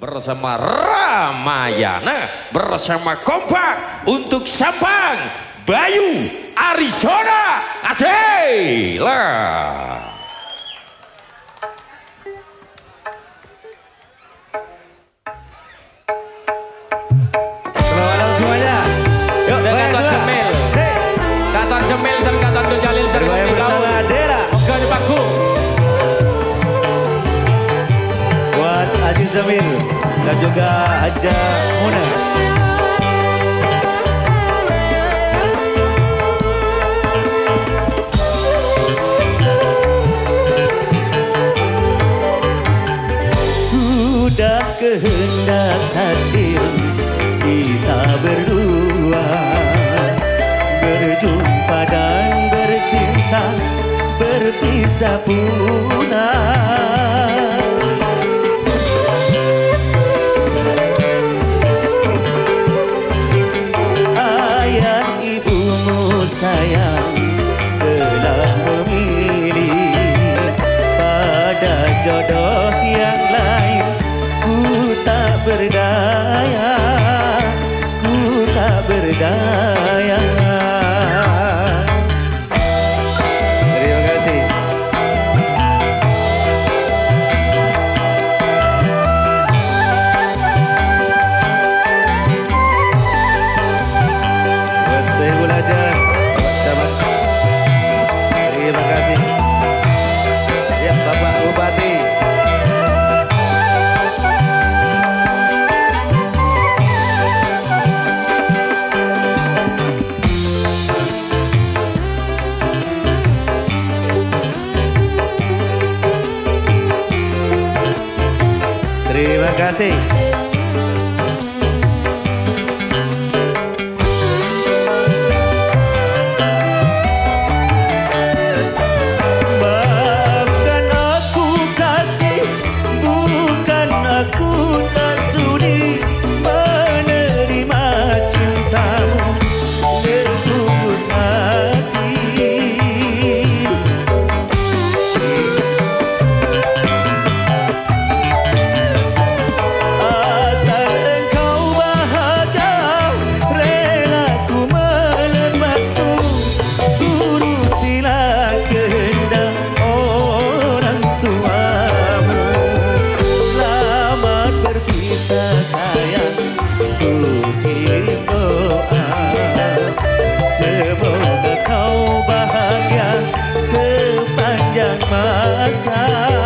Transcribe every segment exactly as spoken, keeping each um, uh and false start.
bersama Ramayana, bersama Kompak untuk Sampang, Bayu, Arizona, Adela. Selamat semuanya. Yuk, Katon Semil, Katon Semil, dan Katon Tujalil, dan bersama Adela. Oke di panggung. Buat Haji Zamil dan juga Haja Muna. Sudah kehendak takdir kita berdua berjumpa dan bercinta, berpisah pula. Ayah ibumu sayang telah memilih pada jodoh yang lain. Ku tak berdaya, ku tak berdaya. Terima kasih. Buat saya belajar, buat sahabat. Terima kasih. Ya, Bapak Bupati. Terima kasih. Maafkan aku kasih, bukan aku tak sudi menerima cintamu setulus hati. Asal engkau bahagia, rela ku melepasmu. Turutilah kehendak orang tuamu. Selamat berpisah sayang, ku kirim doa. Semoga kau bahagia sepanjang masa.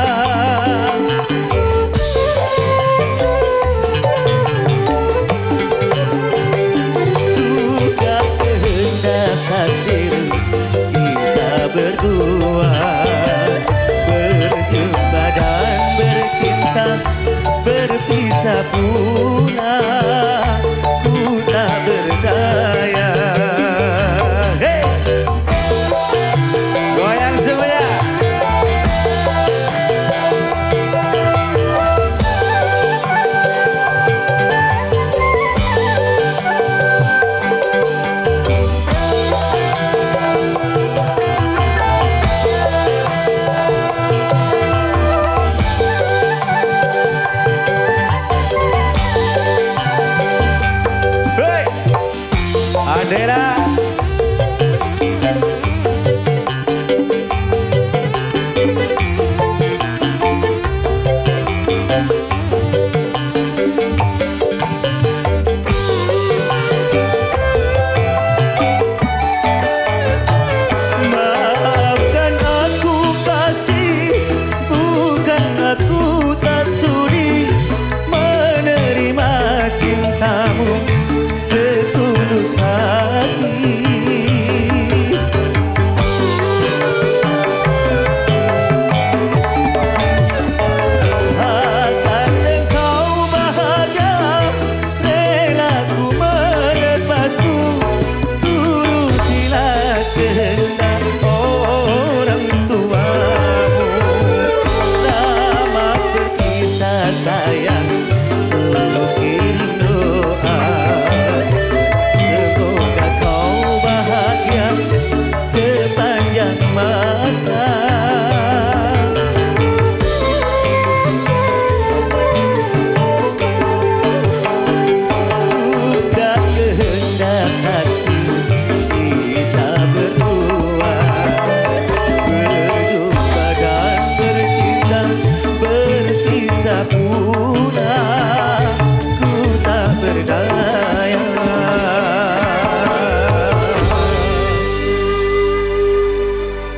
Sudah kehendak takdir kita berdua berjumpa dan bercinta, berpisah pula. Ku tak berdaya. Hey! Goyang semuanya.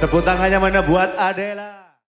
Tepuk tangannya mana buat Adela.